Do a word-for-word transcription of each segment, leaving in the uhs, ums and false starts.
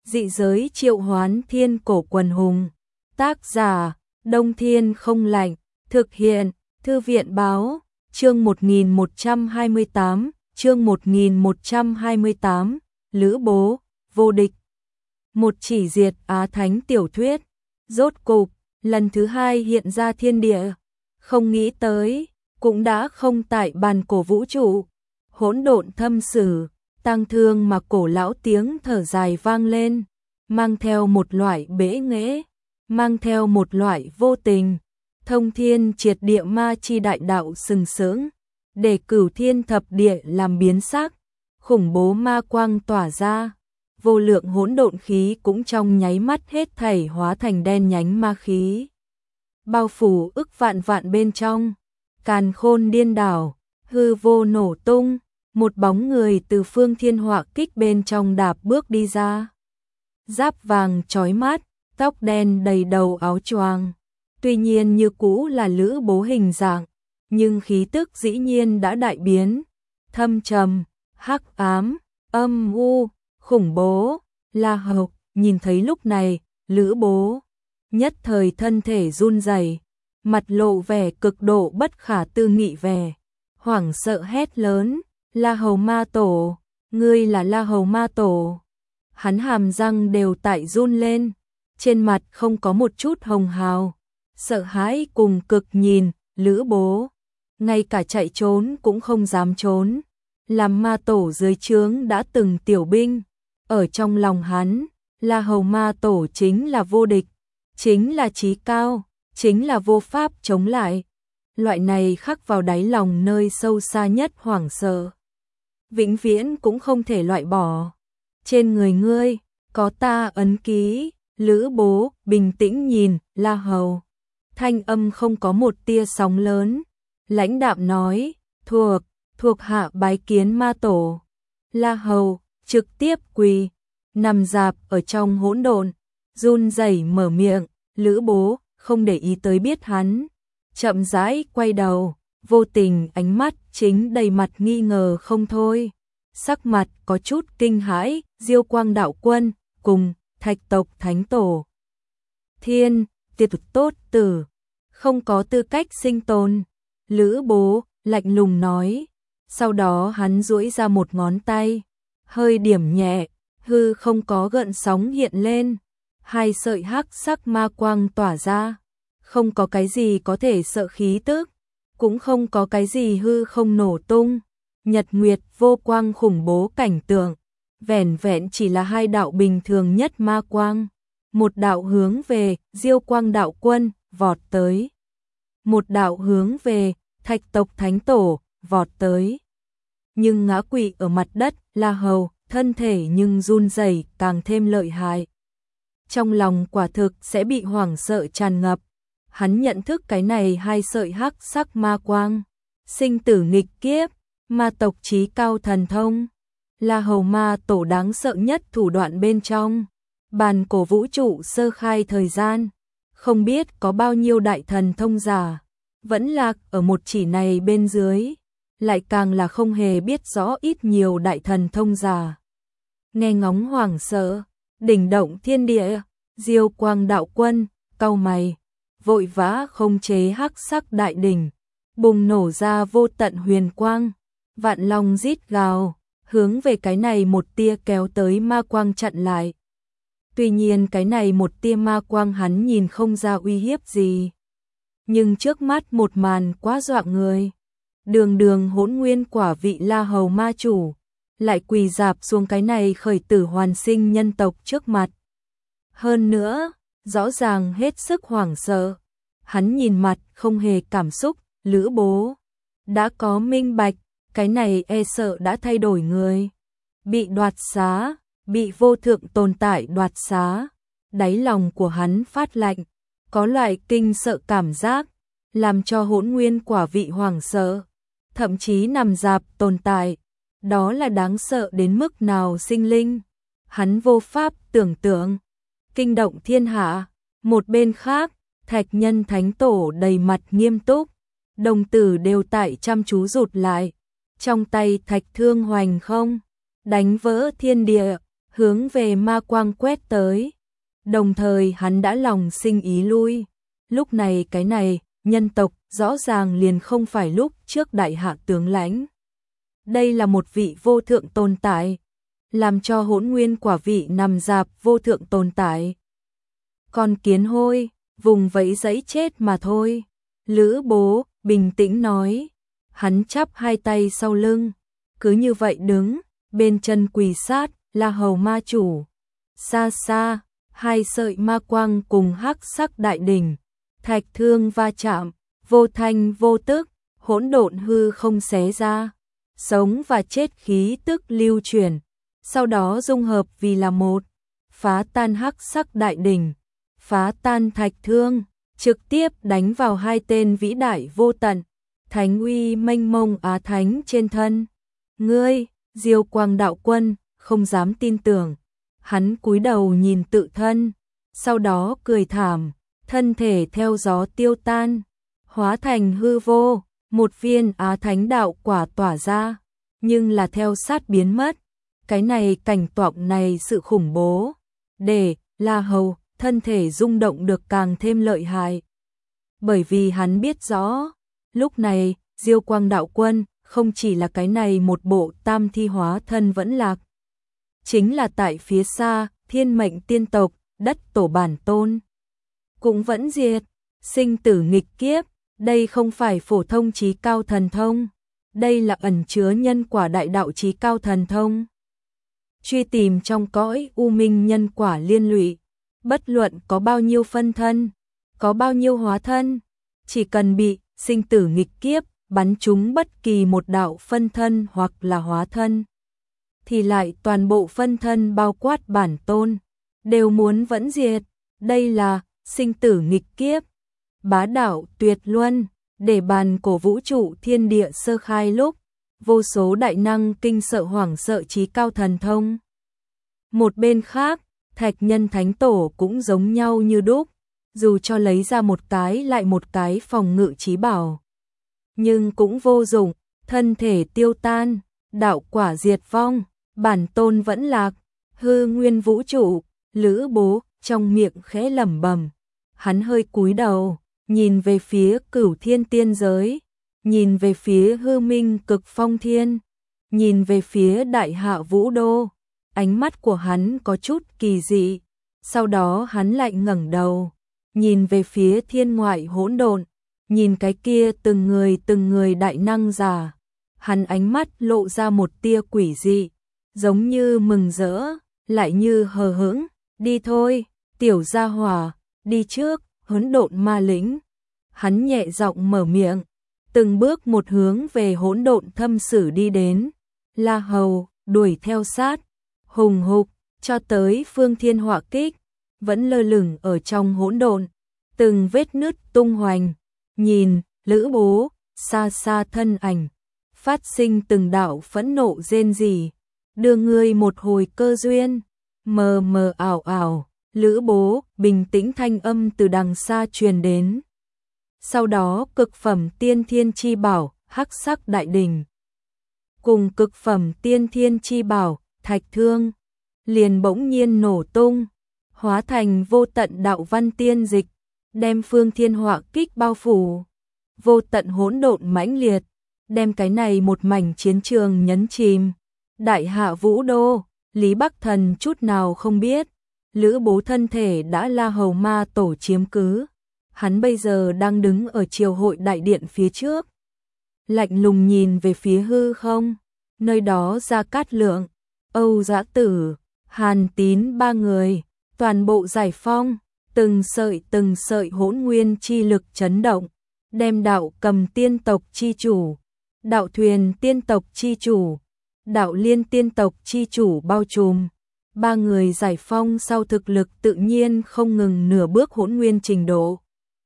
dị giới triệu hoán thiên cổ quần hùng. Tác giả, Đông Thiên Không Lạnh, thực hiện, Thư viện Báo, chương một nghìn một trăm hai mươi tám, chương một nghìn một trăm hai mươi tám, Lữ Bố, vô địch. Một chỉ diệt Á Thánh tiểu thuyết, rốt cục, lần thứ hai hiện ra thiên địa, không nghĩ tới, cũng đã không tại bàn cổ vũ trụ, hỗn độn thâm sử, tang thương mà cổ lão tiếng thở dài vang lên, mang theo một loại bẽ nghễ, mang theo một loại vô tình, thông thiên triệt địa ma chi đại đạo sừng sững, để cửu thiên thập địa làm biến sắc, khủng bố ma quang tỏa ra, vô lượng hỗn độn khí cũng trong nháy mắt hết thảy hóa thành đen nhánh ma khí, bao phủ ức vạn vạn bên trong, càn khôn điên đảo, hư vô nổ tung, một bóng người từ phương thiên họa kích bên trong đạp bước đi ra. Giáp vàng chói mắt, tóc đen đầy đầu áo choàng, tuy nhiên như cũ là Lữ Bố hình dạng, nhưng khí tức dĩ nhiên đã đại biến, thâm trầm, hắc ám, âm u, khủng bố. La Hầu nhìn thấy lúc này, Lữ Bố nhất thời thân thể run rẩy, mặt lộ vẻ cực độ bất khả tư nghị vẻ, hoảng sợ hét lớn, La Hầu ma tổ, ngươi là La Hầu ma tổ. Hắn hàm răng đều tại run lên, trên mặt không có một chút hồng hào, sợ hãi cùng cực nhìn Lữ Bố, ngay cả chạy trốn cũng không dám trốn. Làm ma tổ dưới trướng đã từng tiểu binh, ở trong lòng hắn, La Hầu ma tổ chính là vô địch, chính là chí cao, chính là vô pháp chống lại. Loại này khắc vào đáy lòng nơi sâu xa nhất hoảng sợ, vĩnh viễn cũng không thể loại bỏ. Trên người ngươi có ta ấn ký. Lữ Bố bình tĩnh nhìn La Hầu, thanh âm không có một tia sóng lớn, lãnh đạm nói, thuộc, thuộc hạ bái kiến ma tổ. La Hầu trực tiếp quỳ, nằm dạp ở trong hỗn độn, run rẩy mở miệng. Lữ Bố không để ý tới biết hắn, chậm rãi quay đầu, vô tình ánh mắt chính đầy mặt nghi ngờ không thôi, sắc mặt có chút kinh hãi. Diêu Quang đạo quân cùng Thạch tộc thánh tổ Thiên tiệt tốt tử không có tư cách sinh tồn. Lữ Bố lạnh lùng nói, sau đó hắn duỗi ra một ngón tay, hơi điểm nhẹ, hư không có gợn sóng hiện lên, hai sợi hắc sắc ma quang tỏa ra, không có cái gì có thể sợ khí tức, cũng không có cái gì hư không nổ tung, nhật nguyệt vô quang khủng bố cảnh tượng, vẻn vẹn chỉ là hai đạo bình thường nhất ma quang, một đạo hướng về Diêu Quang đạo quân vọt tới, một đạo hướng về Thạch tộc thánh tổ vọt tới. Nhưng ngã quỵ ở mặt đất, La Hầu thân thể nhưng run rẩy càng thêm lợi hại. Trong lòng quả thực sẽ bị hoảng sợ tràn ngập. Hắn nhận thức cái này hai sợi hắc sắc ma quang, sinh tử nghịch kiếp, ma tộc chí cao thần thông, La Hầu ma tổ đáng sợ nhất thủ đoạn bên trong. Bàn cổ vũ trụ sơ khai thời gian, không biết có bao nhiêu đại thần thông giả vẫn lạc ở một chỉ này bên dưới, lại càng là không hề biết rõ ít nhiều đại thần thông giả. Nghe ngóng hoảng sợ, đỉnh động thiên địa, Diêu Quang đạo quân cau mày, vội vã không chế hắc sắc đại đỉnh, bùng nổ ra vô tận huyền quang, vạn long rít gào, hướng về cái này một tia kéo tới ma quang chặn lại. Tuy nhiên cái này một tia ma quang hắn nhìn không ra uy hiếp gì, nhưng trước mắt một màn quá dọa người. Đường đường hỗn nguyên quả vị La Hầu ma chủ, lại quỳ dạp xuống cái này khởi tử hoàn sinh nhân tộc trước mặt. Hơn nữa, rõ ràng hết sức hoảng sợ. Hắn nhìn mặt không hề cảm xúc. Lữ Bố đã có minh bạch, cái này e sợ đã thay đổi người, bị đoạt xá, bị vô thượng tồn tại đoạt xá. Đáy lòng của hắn phát lạnh, có loại kinh sợ cảm giác, làm cho hỗn nguyên quả vị hoảng sợ, thậm chí nằm dạp tồn tại. Đó là đáng sợ đến mức nào sinh linh, hắn vô pháp tưởng tượng, kinh động thiên hạ. Một bên khác, Thạch Nhân thánh tổ đầy mặt nghiêm túc, đồng tử đều tại chăm chú rụt lại, trong tay thạch thương hoành không, đánh vỡ thiên địa, hướng về ma quang quét tới. Đồng thời hắn đã lòng sinh ý lui. Lúc này cái này, nhân tộc, rõ ràng liền không phải lúc trước đại hạ tướng lãnh. Đây là một vị vô thượng tồn tại, làm cho hỗn nguyên quả vị nằm dạp vô thượng tồn tại. Con kiến hôi, vùng vẫy giấy chết mà thôi. Lữ Bố bình tĩnh nói, hắn chắp hai tay sau lưng, cứ như vậy đứng, bên chân quỳ sát, La Hầu ma chủ. Xa xa, hai sợi ma quang cùng hắc sắc đại đỉnh, thạch thương va chạm, vô thanh vô tức, hỗn độn hư không xé ra, sống và chết khí tức lưu chuyển, sau đó dung hợp vì là một, phá tan hắc sắc đại đỉnh, phá tan thạch thương, trực tiếp đánh vào hai tên vĩ đại vô tận, thánh uy mênh mông Á Thánh trên thân. Ngươi, Diêu Quang đạo quân, không dám tin tưởng. Hắn cúi đầu nhìn tự thân, sau đó cười thảm, thân thể theo gió tiêu tan, hóa thành hư vô, một viên Á Thánh đạo quả tỏa ra, nhưng là theo sát biến mất. Cái này cảnh tượng này sự khủng bố, để La Hầu thân thể rung động được càng thêm lợi hại. Bởi vì hắn biết rõ, lúc này Diêu Quang đạo quân không chỉ là cái này một bộ tam thi hóa thân vẫn lạc, chính là tại phía xa, thiên mệnh tiên tộc, đất tổ bản tôn cũng vẫn diệt, sinh tử nghịch kiếp, đây không phải phổ thông chí cao thần thông, đây là ẩn chứa nhân quả đại đạo chí cao thần thông. Truy tìm trong cõi u minh nhân quả liên lụy, bất luận có bao nhiêu phân thân, có bao nhiêu hóa thân, chỉ cần bị sinh tử nghịch kiếp bắn trúng bất kỳ một đạo phân thân hoặc là hóa thân, thì lại toàn bộ phân thân bao quát bản tôn đều muốn vẫn diệt. Đây là sinh tử nghịch kiếp, bá đạo tuyệt luân, để bàn cổ vũ trụ thiên địa sơ khai lúc, vô số đại năng kinh sợ hoảng sợ chí cao thần thông. Một bên khác, Thạch Nhân Thánh Tổ cũng giống nhau như đúc, dù cho lấy ra một cái lại một cái phòng ngự chí bảo, nhưng cũng vô dụng, thân thể tiêu tan, đạo quả diệt vong, bản tôn vẫn lạc, hư nguyên vũ trụ. Lữ Bố trong miệng khẽ lẩm bẩm, hắn hơi cúi đầu, nhìn về phía Cửu Thiên tiên giới, nhìn về phía hư minh cực phong thiên, nhìn về phía đại hạ vũ đô, ánh mắt của hắn có chút kỳ dị, sau đó hắn lại ngẩng đầu, nhìn về phía thiên ngoại hỗn độn, nhìn cái kia từng người từng người đại năng giả, hắn ánh mắt lộ ra một tia quỷ dị, giống như mừng rỡ, lại như hờ hững. Đi thôi, tiểu gia hỏa, đi trước, hỗn độn ma lĩnh. Hắn nhẹ giọng mở miệng, từng bước một hướng về hỗn độn thâm sử đi đến. La Hầu đuổi theo sát, hùng hục, cho tới phương thiên hỏa kích, vẫn lơ lửng ở trong hỗn độn, từng vết nứt tung hoành. Nhìn, Lữ Bố, xa xa thân ảnh, phát sinh từng đạo phẫn nộ rên rỉ, đưa ngươi một hồi cơ duyên. Mờ mờ ảo ảo, Lữ Bố bình tĩnh thanh âm từ đằng xa truyền đến. Sau đó cực phẩm tiên thiên chi bảo, hắc sắc đại đỉnh, cùng cực phẩm tiên thiên chi bảo, thạch thương, liền bỗng nhiên nổ tung, hóa thành vô tận đạo văn tiên dịch, đem phương thiên hỏa kích bao phủ. Vô tận hỗn độn mãnh liệt, đem cái này một mảnh chiến trường nhấn chìm. Đại hạ vũ đô, Lý Bắc Thần chút nào không biết, Lữ Bố thân thể đã La Hầu ma tổ chiếm cứ. Hắn bây giờ đang đứng ở triều hội đại điện phía trước, lạnh lùng nhìn về phía hư không, nơi đó Gia Cát Lượng, Âu Dã Tử, Hàn Tín ba người, toàn bộ giải phong, từng sợi từng sợi hỗn nguyên chi lực chấn động, đem đạo cầm tiên tộc chi chủ, đạo thuyền tiên tộc chi chủ, đạo liên tiên tộc chi chủ bao trùm. Ba người giải phong sau thực lực tự nhiên không ngừng nửa bước hỗn nguyên trình độ.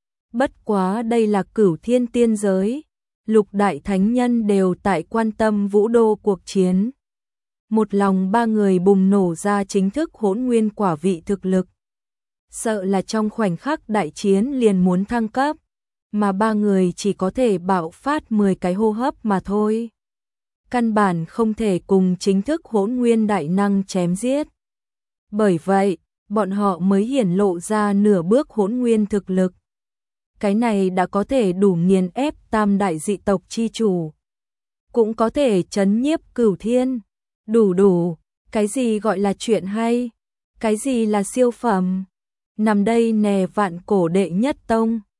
Bất quá đây là Cửu Thiên tiên giới, lục đại thánh nhân đều tại quan tâm vũ đô cuộc chiến. Một lòng ba người bùng nổ ra chính thức hỗn nguyên quả vị thực lực. Sợ là trong khoảnh khắc đại chiến liền muốn thăng cấp, mà ba người chỉ có thể bạo phát mười cái hô hấp mà thôi. Căn bản không thể cùng chính thức hỗn nguyên đại năng chém giết. Bởi vậy, bọn họ mới hiển lộ ra nửa bước hỗn nguyên thực lực. Cái này đã có thể đủ nghiền ép tam đại dị tộc chi chủ. Cũng có thể chấn nhiếp cửu thiên. Đủ đủ, cái gì gọi là chuyện hay? Cái gì là siêu phẩm? Nằm đây nè vạn cổ đệ nhất tông.